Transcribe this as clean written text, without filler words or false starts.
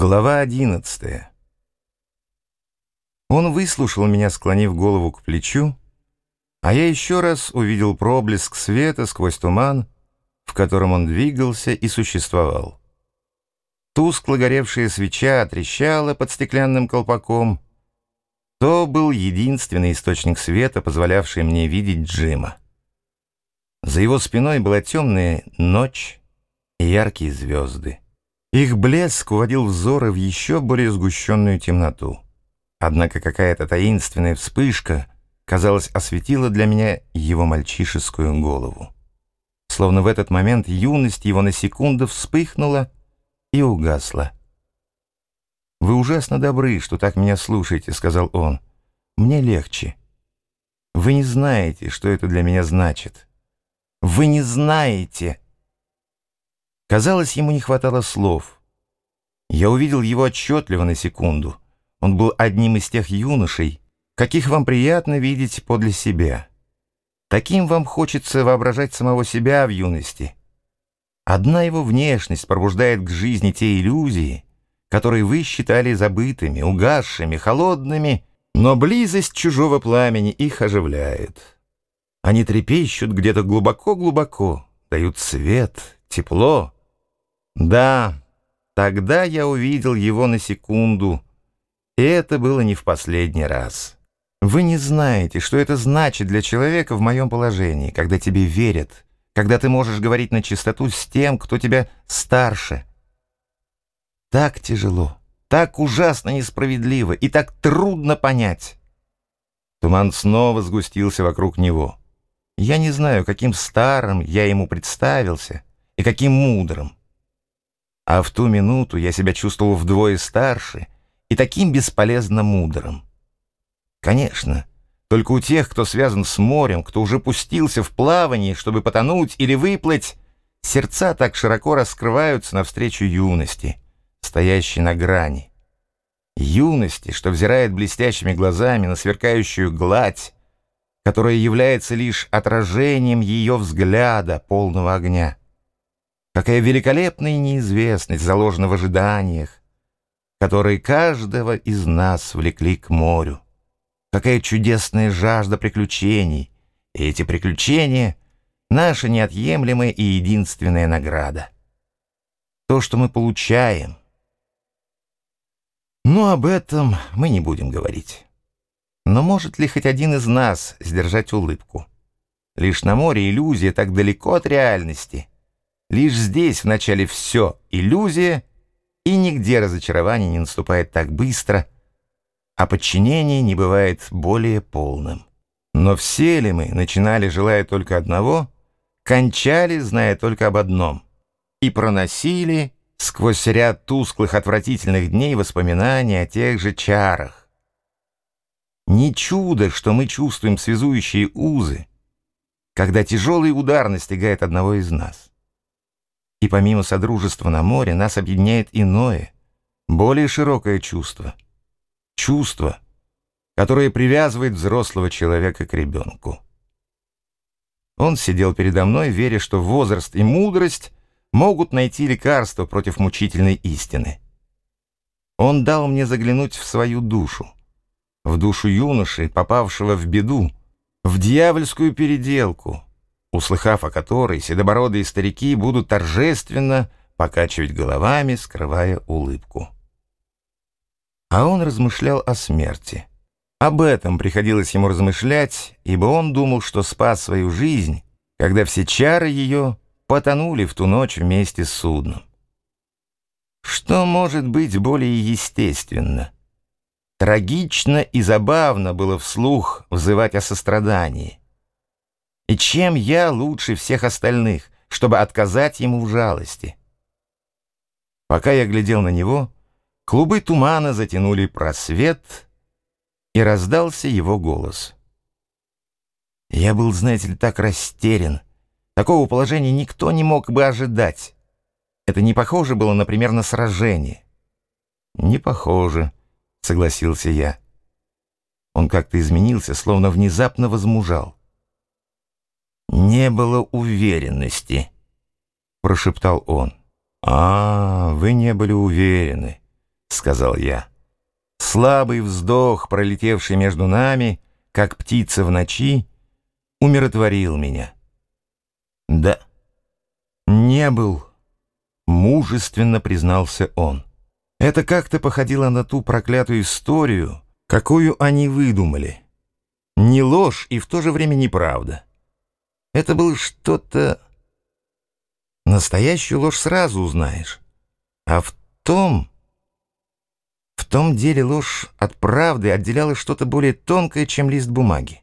Глава 11. Он выслушал меня, склонив голову к плечу, а я еще раз увидел проблеск света сквозь туман, в котором он двигался и существовал. Тускло горевшая свеча трещала под стеклянным колпаком. То был единственный источник света, позволявший мне видеть Джима. За его спиной была темная ночь и яркие звезды. Их блеск уводил взоры в еще более сгущенную темноту. Однако какая-то таинственная вспышка, казалось, осветила для меня его мальчишескую голову. Словно в этот момент юность его на секунду вспыхнула и угасла. «Вы ужасно добры, что так меня слушаете», — сказал он. «Мне легче. Вы не знаете, что это для меня значит. Вы не знаете!» Казалось, ему не хватало слов. Я увидел его отчетливо на секунду. Он был одним из тех юношей, каких вам приятно видеть подле себя. Таким вам хочется воображать самого себя в юности. Одна его внешность пробуждает к жизни те иллюзии, которые вы считали забытыми, угасшими, холодными, но близость чужого пламени их оживляет. Они трепещут где-то глубоко-глубоко, дают свет, тепло. Да, тогда я увидел его на секунду, и это было не в последний раз. Вы не знаете, что это значит для человека в моем положении, когда тебе верят, когда ты можешь говорить на чистоту с тем, кто тебя старше. Так тяжело, так ужасно несправедливо и так трудно понять. Туман снова сгустился вокруг него. Я не знаю, каким старым я ему представился и каким мудрым. А в ту минуту я себя чувствовал вдвое старше и таким бесполезно мудрым. Конечно, только у тех, кто связан с морем, кто уже пустился в плавание, чтобы потонуть или выплыть, сердца так широко раскрываются навстречу юности, стоящей на грани. Юности, что взирает блестящими глазами на сверкающую гладь, которая является лишь отражением ее взгляда, полного огня. Какая великолепная неизвестность заложена в ожиданиях, которые каждого из нас влекли к морю. Какая чудесная жажда приключений, и эти приключения — наша неотъемлемая и единственная награда. То, что мы получаем. Но об этом мы не будем говорить. Но может ли хоть один из нас сдержать улыбку? Лишь на море иллюзия так далеко от реальности. Лишь здесь вначале все иллюзия, и нигде разочарование не наступает так быстро, а подчинение не бывает более полным. Но все ли мы начинали, желая только одного, кончали, зная только об одном, и проносили сквозь ряд тусклых отвратительных дней воспоминания о тех же чарах? Не чудо, что мы чувствуем связующие узы, когда тяжелый удар настигает одного из нас. И помимо содружества на море нас объединяет иное, более широкое чувство. Чувство, которое привязывает взрослого человека к ребенку. Он сидел передо мной, веря, что возраст и мудрость могут найти лекарство против мучительной истины. Он дал мне заглянуть в свою душу, в душу юноши, попавшего в беду, в дьявольскую переделку, услыхав о которой седобородые старики будут торжественно покачивать головами, скрывая улыбку. А он размышлял о смерти. Об этом приходилось ему размышлять, ибо он думал, что спас свою жизнь, когда все чары ее потонули в ту ночь вместе с судном. Что может быть более естественно? Трагично и забавно было вслух взывать о сострадании. И чем я лучше всех остальных, чтобы отказать ему в жалости? Пока я глядел на него, клубы тумана затянули просвет, и раздался его голос. Я был, знаете ли, так растерян. Такого положения никто не мог бы ожидать. Это не похоже было, например, на сражение. «Не похоже», — согласился я. Он как-то изменился, словно внезапно возмужал. «Не было уверенности», — прошептал он. «А, вы не были уверены. сказал я. Слабый вздох, пролетевший между нами, как птица в ночи, умиротворил меня. Да, не был, мужественно признался он. Это как-то походило на ту проклятую историю, какую они выдумали. Не ложь и в то же время неправда. Это было что-то... Настоящую ложь сразу узнаешь. А в том деле ложь от правды отделяло что-то более тонкое, чем лист бумаги.